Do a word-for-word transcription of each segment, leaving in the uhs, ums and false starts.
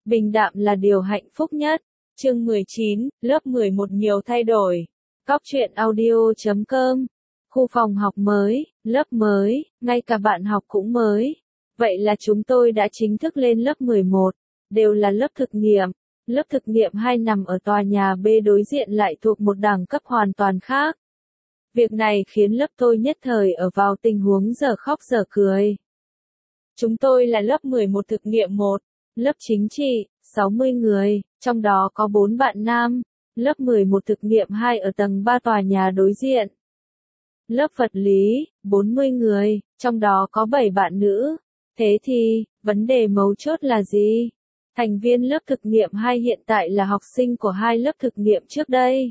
Bình đạm là điều hạnh phúc nhất. Chương mười chín, lớp mười một nhiều thay đổi. Góc truyện audio chấm com. Khu phòng học mới, lớp mới, ngay cả bạn học cũng mới. Vậy là chúng tôi đã chính thức lên lớp mười một, đều là lớp thực nghiệm. Lớp thực nghiệm hai nằm ở tòa nhà B đối diện lại thuộc một đẳng cấp hoàn toàn khác. Việc này khiến lớp tôi nhất thời ở vào tình huống dở khóc dở cười. Chúng tôi là lớp mười một thực nghiệm một, lớp chính trị, sáu mươi người, trong đó có bốn bạn nam, lớp mười một thực nghiệm hai ở tầng ba tòa nhà đối diện. Lớp vật lý, bốn mươi người, trong đó có bảy bạn nữ. Thế thì, vấn đề mấu chốt là gì? Thành viên lớp thực nghiệm hai hiện tại là học sinh của hai lớp thực nghiệm trước đây.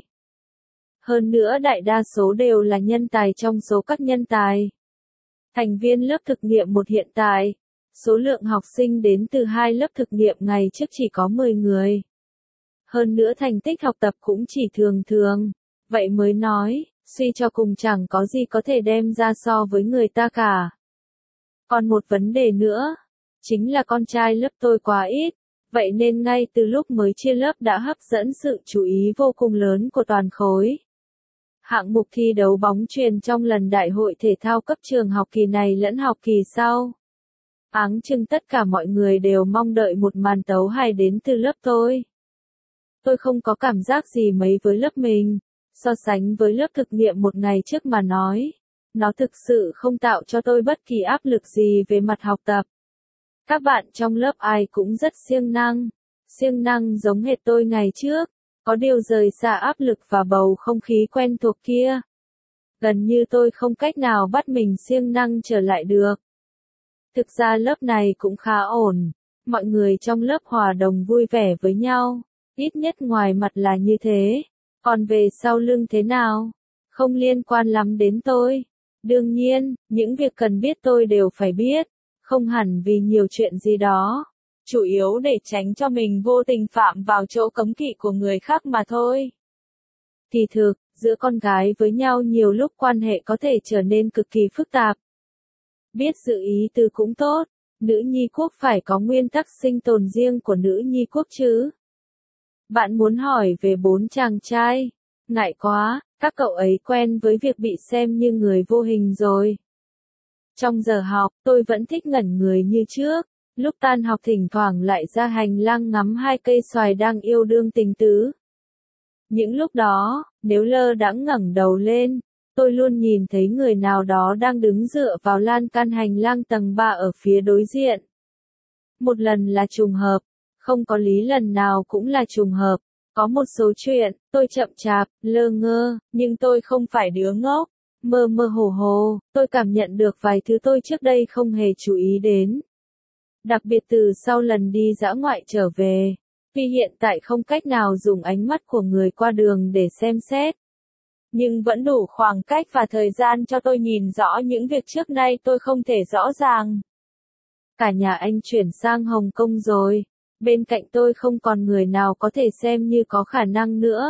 Hơn nữa đại đa số đều là nhân tài trong số các nhân tài. Thành viên lớp thực nghiệm một hiện tại, số lượng học sinh đến từ hai lớp thực nghiệm ngày trước chỉ có mười người. Hơn nữa thành tích học tập cũng chỉ thường thường. Vậy mới nói, suy cho cùng chẳng có gì có thể đem ra so với người ta cả. Còn một vấn đề nữa, chính là con trai lớp tôi quá ít. Vậy nên ngay từ lúc mới chia lớp đã hấp dẫn sự chú ý vô cùng lớn của toàn khối. Hạng mục thi đấu bóng chuyền trong lần đại hội thể thao cấp trường học kỳ này lẫn học kỳ sau. Áng chừng tất cả mọi người đều mong đợi một màn tấu hài đến từ lớp tôi. Tôi không có cảm giác gì mấy với lớp mình, so sánh với lớp thực nghiệm một ngày trước mà nói. Nó thực sự không tạo cho tôi bất kỳ áp lực gì về mặt học tập. Các bạn trong lớp ai cũng rất siêng năng, siêng năng giống hệt tôi ngày trước, có điều rời xa áp lực và bầu không khí quen thuộc kia. Gần như tôi không cách nào bắt mình siêng năng trở lại được. Thực ra lớp này cũng khá ổn, mọi người trong lớp hòa đồng vui vẻ với nhau, ít nhất ngoài mặt là như thế, còn về sau lưng thế nào, không liên quan lắm đến tôi. Đương nhiên, những việc cần biết tôi đều phải biết. Không hẳn vì nhiều chuyện gì đó, chủ yếu để tránh cho mình vô tình phạm vào chỗ cấm kỵ của người khác mà thôi. Thì thực, giữa con gái với nhau nhiều lúc quan hệ có thể trở nên cực kỳ phức tạp. Biết giữ ý tứ cũng tốt, nữ nhi quốc phải có nguyên tắc sinh tồn riêng của nữ nhi quốc chứ. Bạn muốn hỏi về bốn chàng trai, ngại quá, các cậu ấy quen với việc bị xem như người vô hình rồi. Trong giờ học, tôi vẫn thích ngẩn người như trước, lúc tan học thỉnh thoảng lại ra hành lang ngắm hai cây xoài đang yêu đương tình tứ. Những lúc đó, nếu lơ đãng ngẩng đầu lên, tôi luôn nhìn thấy người nào đó đang đứng dựa vào lan can hành lang tầng ba ở phía đối diện. Một lần là trùng hợp, không có lý lần nào cũng là trùng hợp, có một số chuyện, tôi chậm chạp, lơ ngơ, nhưng tôi không phải đứa ngốc. Mơ mơ hồ hồ, tôi cảm nhận được vài thứ tôi trước đây không hề chú ý đến. Đặc biệt từ sau lần đi dã ngoại trở về, vì hiện tại không cách nào dùng ánh mắt của người qua đường để xem xét. Nhưng vẫn đủ khoảng cách và thời gian cho tôi nhìn rõ những việc trước nay tôi không thể rõ ràng. Cả nhà anh chuyển sang Hồng Kông rồi, bên cạnh tôi không còn người nào có thể xem như có khả năng nữa.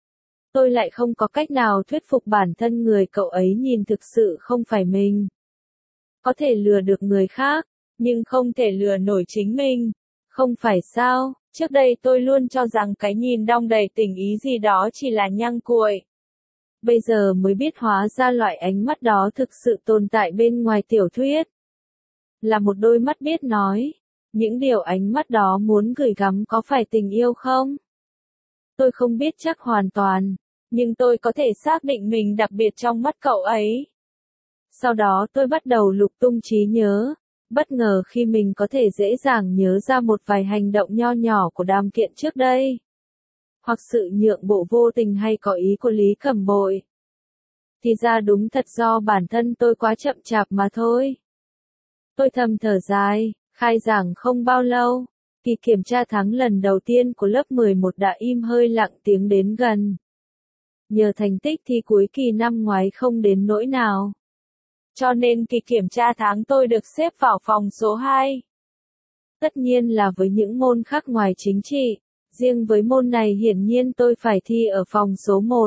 Tôi lại không có cách nào thuyết phục bản thân người cậu ấy nhìn thực sự không phải mình. Có thể lừa được người khác, nhưng không thể lừa nổi chính mình. Không phải sao, trước đây tôi luôn cho rằng cái nhìn đong đầy tình ý gì đó chỉ là nhăng cuội. Bây giờ mới biết hóa ra loại ánh mắt đó thực sự tồn tại bên ngoài tiểu thuyết. Là một đôi mắt biết nói, những điều ánh mắt đó muốn gửi gắm có phải tình yêu không? Tôi không biết chắc hoàn toàn. Nhưng tôi có thể xác định mình đặc biệt trong mắt cậu ấy. Sau đó tôi bắt đầu lục tung trí nhớ, bất ngờ khi mình có thể dễ dàng nhớ ra một vài hành động nho nhỏ của Đàm Kiện trước đây. Hoặc sự nhượng bộ vô tình hay có ý của Lý Cẩm Bội. Thì ra đúng thật do bản thân tôi quá chậm chạp mà thôi. Tôi thầm thở dài, khai giảng không bao lâu, kỳ kiểm tra tháng lần đầu tiên của lớp mười một đã im hơi lặng tiếng đến gần. Nhờ thành tích thi cuối kỳ năm ngoái không đến nỗi nào. Cho nên kỳ kiểm tra tháng tôi được xếp vào phòng số hai. Tất nhiên là với những môn khác ngoài chính trị, riêng với môn này hiển nhiên tôi phải thi ở phòng số một.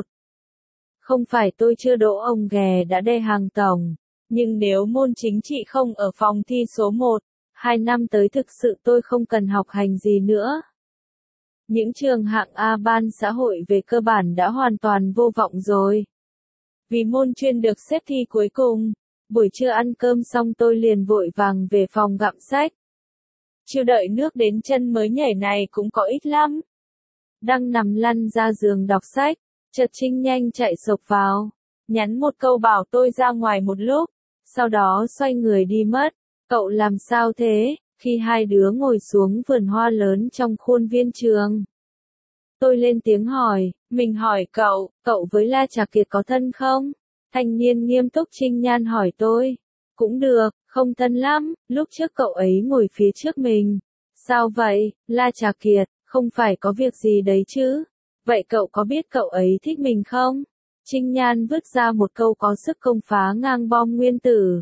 Không phải tôi chưa đỗ ông ghè đã đe hàng tổng, nhưng nếu môn chính trị không ở phòng thi số một, Hai năm tới thực sự tôi không cần học hành gì nữa. Những trường hạng A ban xã hội về cơ bản đã hoàn toàn vô vọng rồi. Vì môn chuyên được xếp thi cuối cùng, buổi trưa ăn cơm xong tôi liền vội vàng về phòng gặm sách. Chưa đợi nước đến chân mới nhảy này cũng có ít lắm. Đang nằm lăn ra giường đọc sách, chợt Trinh nhanh chạy sộc vào, nhắn một câu bảo tôi ra ngoài một lúc, sau đó xoay người đi mất. Cậu làm sao thế? Khi hai đứa ngồi xuống vườn hoa lớn trong khuôn viên trường, tôi lên tiếng hỏi, mình hỏi cậu, cậu với La Trà Kiệt có thân không? Thanh niên nghiêm túc Trinh Nhan hỏi tôi. Cũng được, không thân lắm, lúc trước cậu ấy ngồi phía trước mình. Sao vậy, La Trà Kiệt, không phải có việc gì đấy chứ? Vậy cậu có biết cậu ấy thích mình không? Trinh Nhan vứt ra một câu có sức công phá ngang bom nguyên tử.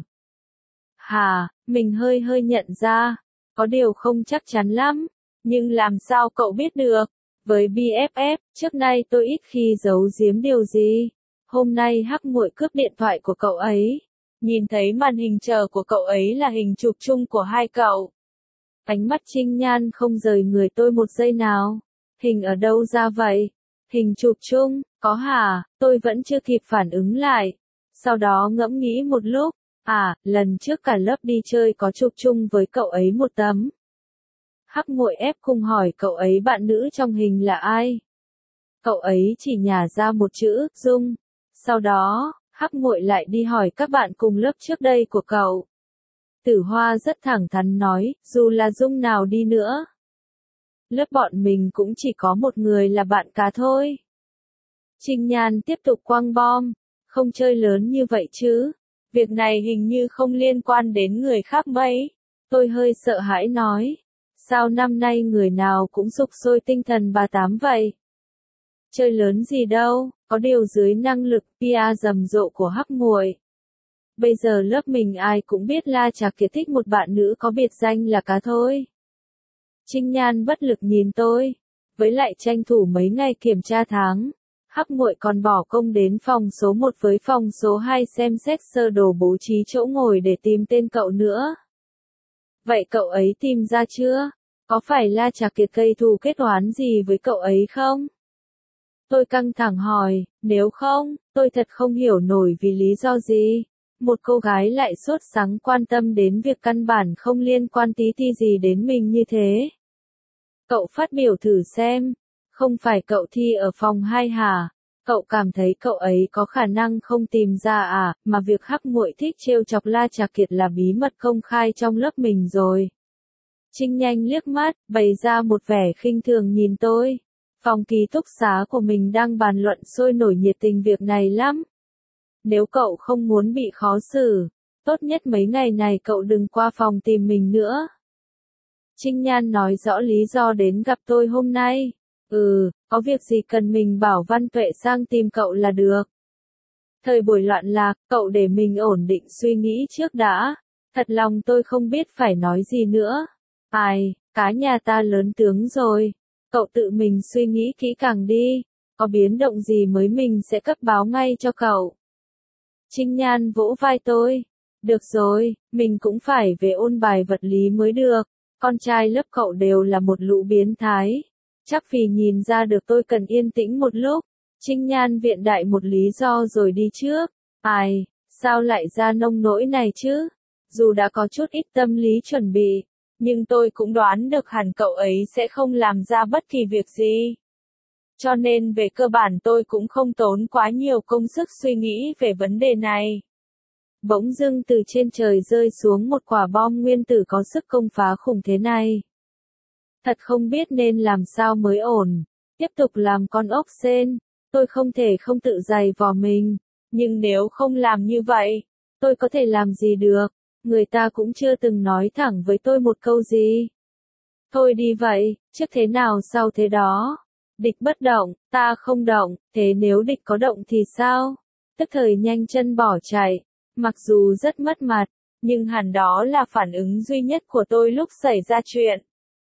Hà, mình hơi hơi nhận ra, có điều không chắc chắn lắm, nhưng làm sao cậu biết được? Với bê ép ép, trước nay tôi ít khi giấu giếm điều gì. Hôm nay Hắc Muội cướp điện thoại của cậu ấy, nhìn thấy màn hình chờ của cậu ấy là hình chụp chung của hai cậu. Ánh mắt Trinh Nhan không rời người tôi một giây nào. Hình ở đâu ra vậy? Hình chụp chung, có hả? Tôi vẫn chưa kịp phản ứng lại. Sau đó ngẫm nghĩ một lúc, à, lần trước cả lớp đi chơi có chụp chung với cậu ấy một tấm. Hắc Muội ép cùng hỏi cậu ấy bạn nữ trong hình là ai? Cậu ấy chỉ nhả ra một chữ, Dung. Sau đó, Hắc Muội lại đi hỏi các bạn cùng lớp trước đây của cậu. Tử Hoa rất thẳng thắn nói, dù là Dung nào đi nữa, lớp bọn mình cũng chỉ có một người là bạn cá thôi. Trinh Nhan tiếp tục quăng bom, không chơi lớn như vậy chứ, việc này hình như không liên quan đến người khác mấy. Tôi hơi sợ hãi nói, sao năm nay người nào cũng sục sôi tinh thần bà tám vậy? Chơi lớn gì đâu, có điều dưới năng lực pê e rầm rộ của Hắc Muội. Bây giờ lớp mình ai cũng biết La Trà Kiệt thích một bạn nữ có biệt danh là cá thôi. Trinh Nhan bất lực nhìn tôi, với lại tranh thủ mấy ngày kiểm tra tháng. Hắc Muội còn bỏ công đến phòng số một với phòng số hai xem xét sơ đồ bố trí chỗ ngồi để tìm tên cậu nữa. Vậy cậu ấy tìm ra chưa? Có phải La Trà Kiệt gây thù kết oán gì với cậu ấy không? Tôi căng thẳng hỏi, nếu không, tôi thật không hiểu nổi vì lý do gì. Một cô gái lại sốt sắng quan tâm đến việc căn bản không liên quan tí ti gì đến mình như thế. Cậu phát biểu thử xem, không phải cậu thi ở phòng hai hả? Cậu cảm thấy cậu ấy có khả năng không tìm ra à, mà việc Hắc Muội thích trêu chọc La Trà Kiệt là bí mật công khai trong lớp mình rồi. Trinh nhanh liếc mắt, bày ra một vẻ khinh thường nhìn tôi. Phòng ký túc xá của mình đang bàn luận sôi nổi nhiệt tình việc này lắm. Nếu cậu không muốn bị khó xử, tốt nhất mấy ngày này cậu đừng qua phòng tìm mình nữa. Trinh Nhan nói rõ lý do đến gặp tôi hôm nay. Ừ, có việc gì cần mình bảo Văn Tuệ sang tìm cậu là được. Thời buổi loạn lạc, cậu để mình ổn định suy nghĩ trước đã. Thật lòng tôi không biết phải nói gì nữa. Ai, cá nhà ta lớn tướng rồi. Cậu tự mình suy nghĩ kỹ càng đi. Có biến động gì mới mình sẽ cấp báo ngay cho cậu. Trinh Nhan vỗ vai tôi. Được rồi, mình cũng phải về ôn bài vật lý mới được. Con trai lớp cậu đều là một lũ biến thái. Chắc vì nhìn ra được tôi cần yên tĩnh một lúc. Trinh Nhan viện đại một lý do rồi đi trước. Ai, sao lại ra nông nỗi này chứ? Dù đã có chút ít tâm lý chuẩn bị, nhưng tôi cũng đoán được hẳn cậu ấy sẽ không làm ra bất kỳ việc gì. Cho nên về cơ bản tôi cũng không tốn quá nhiều công sức suy nghĩ về vấn đề này. Bỗng dưng từ trên trời rơi xuống một quả bom nguyên tử có sức công phá khủng thế này. Thật không biết nên làm sao mới ổn. Tiếp tục làm con ốc sên, tôi không thể không tự giày vò mình. Nhưng nếu không làm như vậy, tôi có thể làm gì được? Người ta cũng chưa từng nói thẳng với tôi một câu gì. Thôi đi vậy, trước thế nào sau thế đó. Địch bất động, ta không động, thế nếu địch có động thì sao? Tức thời nhanh chân bỏ chạy. Mặc dù rất mất mặt, nhưng hẳn đó là phản ứng duy nhất của tôi lúc xảy ra chuyện.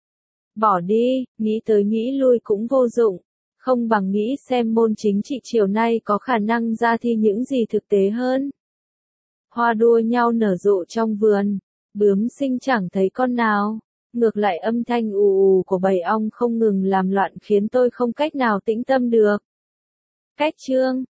Bỏ đi, nghĩ tới nghĩ lui cũng vô dụng. Không bằng nghĩ xem môn chính trị chiều nay có khả năng ra thi những gì thực tế hơn. Hoa đua nhau nở rộ trong vườn. Bướm sinh chẳng thấy con nào. Ngược lại âm thanh ù ù của bầy ong không ngừng làm loạn khiến tôi không cách nào tĩnh tâm được. Cách chương